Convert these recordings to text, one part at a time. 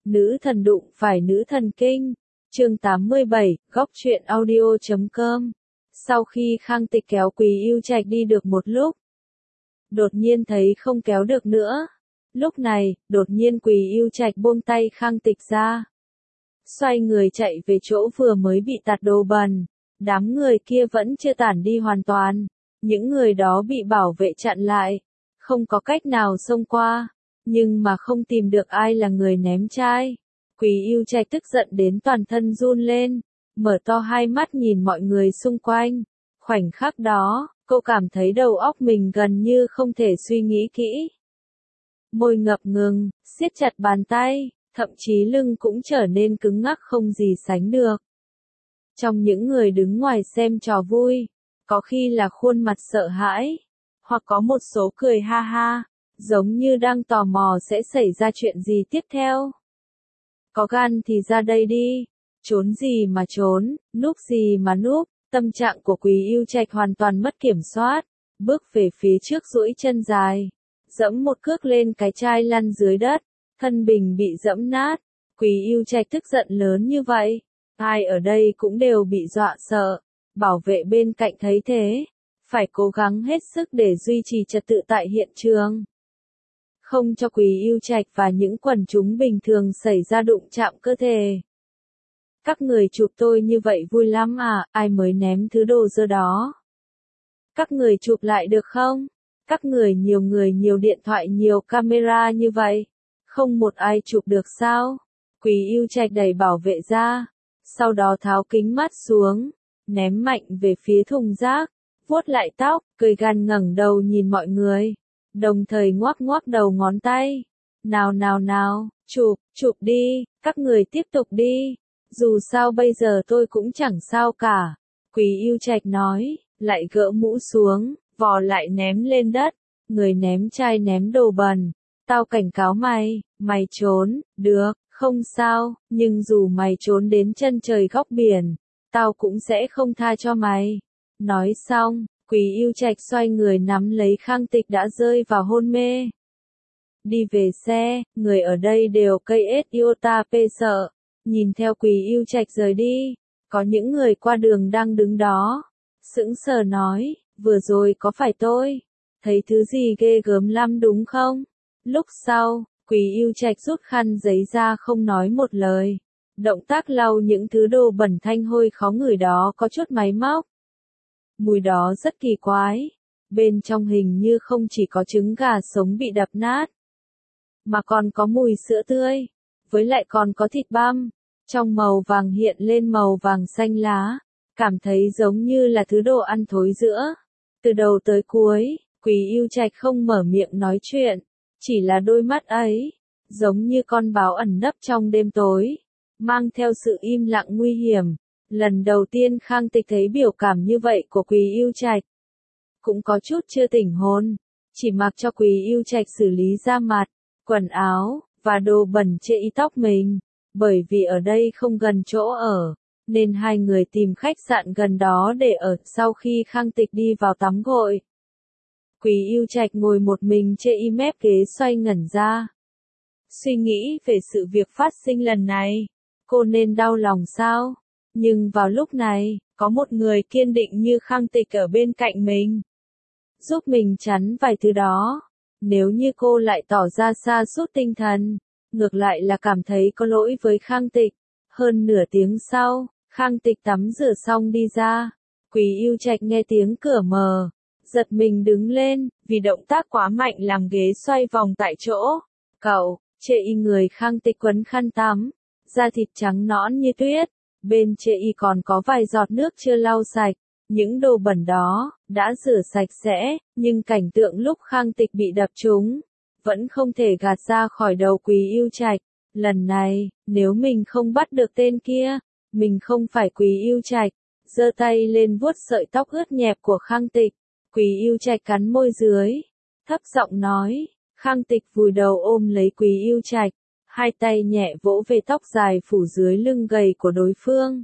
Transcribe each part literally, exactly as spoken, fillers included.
Nữ thần đụng phải nữ thần kinh. Chương tám mươi bảy, góc truyện audio chấm com. Sau khi Khang Tịch kéo Quý Ưu Trạch đi được một lúc, đột nhiên thấy không kéo được nữa. Lúc này, đột nhiên Quý Ưu Trạch buông tay Khang Tịch ra, xoay người chạy về chỗ vừa mới bị tạt đồ bẩn. Đám người kia vẫn chưa tản đi hoàn toàn, những người đó bị bảo vệ chặn lại, không có cách nào xông qua, nhưng mà không tìm được ai là người ném chai. Quý Ưu Trạch tức giận đến toàn thân run lên, mở to hai mắt nhìn mọi người xung quanh. Khoảnh khắc đó, cô cảm thấy đầu óc mình gần như không thể suy nghĩ kỹ. Môi ngập ngừng, siết chặt bàn tay, thậm chí lưng cũng trở nên cứng ngắc không gì sánh được. Trong những người đứng ngoài xem trò vui, có khi là khuôn mặt sợ hãi, hoặc có một số cười ha ha, giống như đang tò mò sẽ xảy ra chuyện gì tiếp theo. Có gan thì ra đây đi, trốn gì mà trốn, núp gì mà núp. Tâm trạng của Quý Ưu Trạch hoàn toàn mất kiểm soát, bước về phía trước duỗi chân dài, dẫm một cước lên cái chai lăn dưới đất, thân bình bị dẫm nát. Quý Ưu Trạch tức giận lớn như vậy, ai ở đây cũng đều bị dọa sợ. Bảo vệ bên cạnh thấy thế, phải cố gắng hết sức để duy trì trật tự tại hiện trường, không cho Quý Ưu Trạch và những quần chúng bình thường xảy ra đụng chạm cơ thể. Các người chụp tôi như vậy vui lắm à, ai mới ném thứ đồ dơ đó? Các người chụp lại được không? Các người nhiều người nhiều điện thoại nhiều camera như vậy, không một ai chụp được sao? Quý Ưu Trạch đẩy bảo vệ ra, sau đó tháo kính mắt xuống, ném mạnh về phía thùng rác, vuốt lại tóc, cười gằn ngẩng đầu nhìn mọi người, đồng thời ngoắc ngoắc đầu ngón tay. Nào nào nào, chụp, chụp đi, các người tiếp tục đi. Dù sao bây giờ tôi cũng chẳng sao cả. Quý Ưu Trạch nói, lại gỡ mũ xuống, vò lại ném lên đất. Người ném chai ném đồ bẩn, tao cảnh cáo mày, mày trốn, được, không sao, nhưng dù mày trốn đến chân trời góc biển, tao cũng sẽ không tha cho mày. Nói xong, Quý Ưu Trạch xoay người nắm lấy Khang Tịch đã rơi vào hôn mê. Đi về xe, người ở đây đều cây ết iota p sợ. Nhìn theo Quý Ưu Trạch rời đi, có những người qua đường đang đứng đó, sững sờ nói, vừa rồi có phải tôi thấy thứ gì ghê gớm lắm đúng không? Lúc sau, Quý Ưu Trạch rút khăn giấy ra không nói một lời, động tác lau những thứ đồ bẩn thanh hôi khó ngửi đó có chút máy móc. Mùi đó rất kỳ quái, bên trong hình như không chỉ có trứng gà sống bị đập nát, mà còn có mùi sữa tươi, với lại còn có thịt băm, trong màu vàng hiện lên màu vàng xanh lá, cảm thấy giống như là thứ đồ ăn thối rữa. Từ đầu tới cuối, Quý Ưu Trạch không mở miệng nói chuyện, chỉ là đôi mắt ấy, giống như con báo ẩn nấp trong đêm tối, mang theo sự im lặng nguy hiểm. Lần đầu tiên Khang Tịch thấy biểu cảm như vậy của Quý Ưu Trạch, cũng có chút chưa tỉnh hồn, chỉ mặc cho Quý Ưu Trạch xử lý da mặt, quần áo, và đồ bẩn chê y tóc mình. Bởi vì ở đây không gần chỗ ở, nên hai người tìm khách sạn gần đó để ở. Sau khi Khang Tịch đi vào tắm gội, Quý Ưu Trạch ngồi một mình chê y mép ghế xoay ngẩn ra. Suy nghĩ về sự việc phát sinh lần này, cô nên đau lòng sao? Nhưng vào lúc này, có một người kiên định như Khang Tịch ở bên cạnh mình, giúp mình chắn vài thứ đó. Nếu như cô lại tỏ ra sa sút tinh thần, ngược lại là cảm thấy có lỗi với Khang Tịch. Hơn nửa tiếng sau, Khang Tịch tắm rửa xong đi ra. Quý Ưu Trạch nghe tiếng cửa mở, giật mình đứng lên, vì động tác quá mạnh làm ghế xoay vòng tại chỗ. Cậu, chê y người Khang Tịch quấn khăn tắm, da thịt trắng nõn như tuyết, bên chê y còn có vài giọt nước chưa lau sạch. Những đồ bẩn đó, đã rửa sạch sẽ, nhưng cảnh tượng lúc Khang Tịch bị đập trúng, vẫn không thể gạt ra khỏi đầu Quý Ưu Trạch. Lần này, nếu mình không bắt được tên kia, mình không phải Quý Ưu Trạch. Giơ tay lên vuốt sợi tóc ướt nhẹp của Khang Tịch. Quý Ưu Trạch cắn môi dưới, thấp giọng nói. Khang Tịch vùi đầu ôm lấy Quý Ưu Trạch, hai tay nhẹ vỗ về tóc dài phủ dưới lưng gầy của đối phương.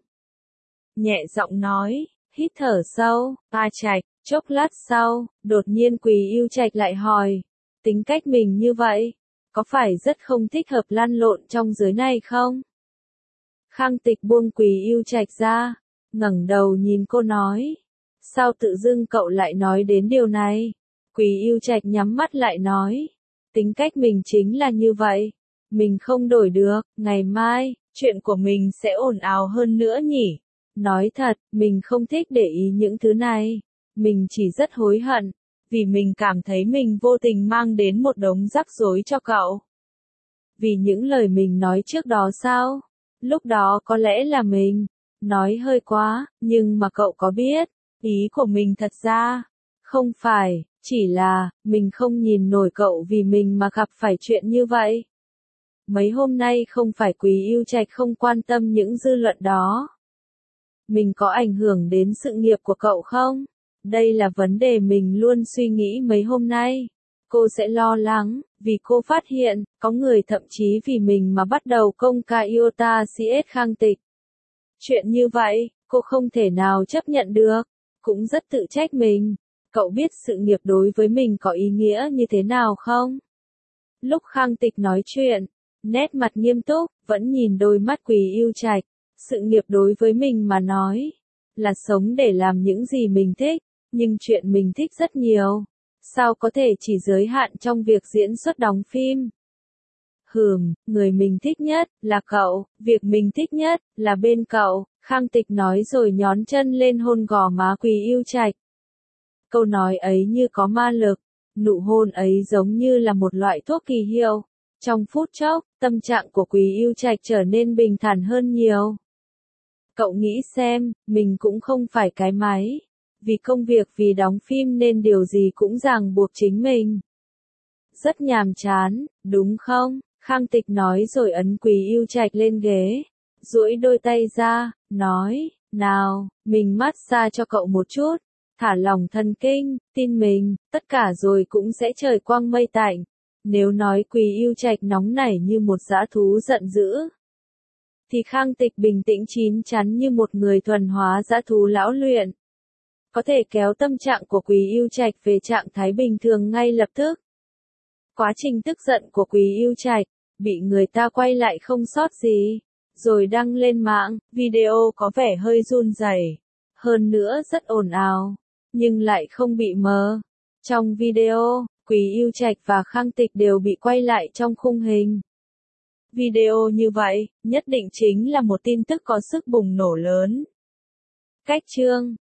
Nhẹ giọng nói, hít thở sâu, A Trạch. Chốc lát sau, đột nhiên Quý Ưu Trạch lại hỏi, tính cách mình như vậy, có phải rất không thích hợp lăn lộn trong giới này không? Khang Tịch buông Quý Yêu Trạch ra, ngẩng đầu nhìn cô nói. Sao tự dưng cậu lại nói đến điều này? Quý Yêu Trạch nhắm mắt lại nói. Tính cách mình chính là như vậy. Mình không đổi được, ngày mai, chuyện của mình sẽ ồn ào hơn nữa nhỉ? Nói thật, mình không thích để ý những thứ này. Mình chỉ rất hối hận, vì mình cảm thấy mình vô tình mang đến một đống rắc rối cho cậu. Vì những lời mình nói trước đó sao? Lúc đó có lẽ là mình nói hơi quá, nhưng mà cậu có biết, ý của mình thật ra không phải, chỉ là mình không nhìn nổi cậu vì mình mà gặp phải chuyện như vậy. Mấy hôm nay không phải Quý Yêu Trạch không quan tâm những dư luận đó. Mình có ảnh hưởng đến sự nghiệp của cậu không? Đây là vấn đề mình luôn suy nghĩ mấy hôm nay. Cô sẽ lo lắng, vì cô phát hiện, có người thậm chí vì mình mà bắt đầu công khai Iota xê ét Khang Tịch. Chuyện như vậy, cô không thể nào chấp nhận được, cũng rất tự trách mình. Cậu biết sự nghiệp đối với mình có ý nghĩa như thế nào không? Lúc Khang Tịch nói chuyện, nét mặt nghiêm túc, vẫn nhìn đôi mắt Quý Yêu Trạch. Sự nghiệp đối với mình mà nói, là sống để làm những gì mình thích, nhưng chuyện mình thích rất nhiều. Sao có thể chỉ giới hạn trong việc diễn xuất đóng phim? Hừm, người mình thích nhất là cậu, việc mình thích nhất là bên cậu, Khang Tịch nói rồi nhón chân lên hôn gò má Quý Yêu Trạch. Câu nói ấy như có ma lực, nụ hôn ấy giống như là một loại thuốc kỳ hiệu. Trong phút chốc, tâm trạng của Quý Yêu Trạch trở nên bình thản hơn nhiều. Cậu nghĩ xem, mình cũng không phải cái máy. Vì công việc vì đóng phim nên điều gì cũng ràng buộc chính mình. Rất nhàm chán, đúng không? Khang Tịch nói rồi ấn Quý Yêu Trạch lên ghế. Duỗi đôi tay ra, nói, nào, mình massage cho cậu một chút. Thả lỏng thần kinh, tin mình, tất cả rồi cũng sẽ trời quang mây tạnh. Nếu nói Quý Yêu Trạch nóng nảy như một dã thú giận dữ, thì Khang Tịch bình tĩnh chín chắn như một người thuần hóa dã thú lão luyện. Có thể kéo tâm trạng của Quý Yêu Trạch về trạng thái bình thường ngay lập tức. Quá trình tức giận của Quý Yêu Trạch, bị người ta quay lại không sót gì, rồi đăng lên mạng, video có vẻ hơi run rẩy, hơn nữa rất ồn ào, nhưng lại không bị mờ. Trong video, Quý Yêu Trạch và Khang Tịch đều bị quay lại trong khung hình. Video như vậy, nhất định chính là một tin tức có sức bùng nổ lớn. Cách chương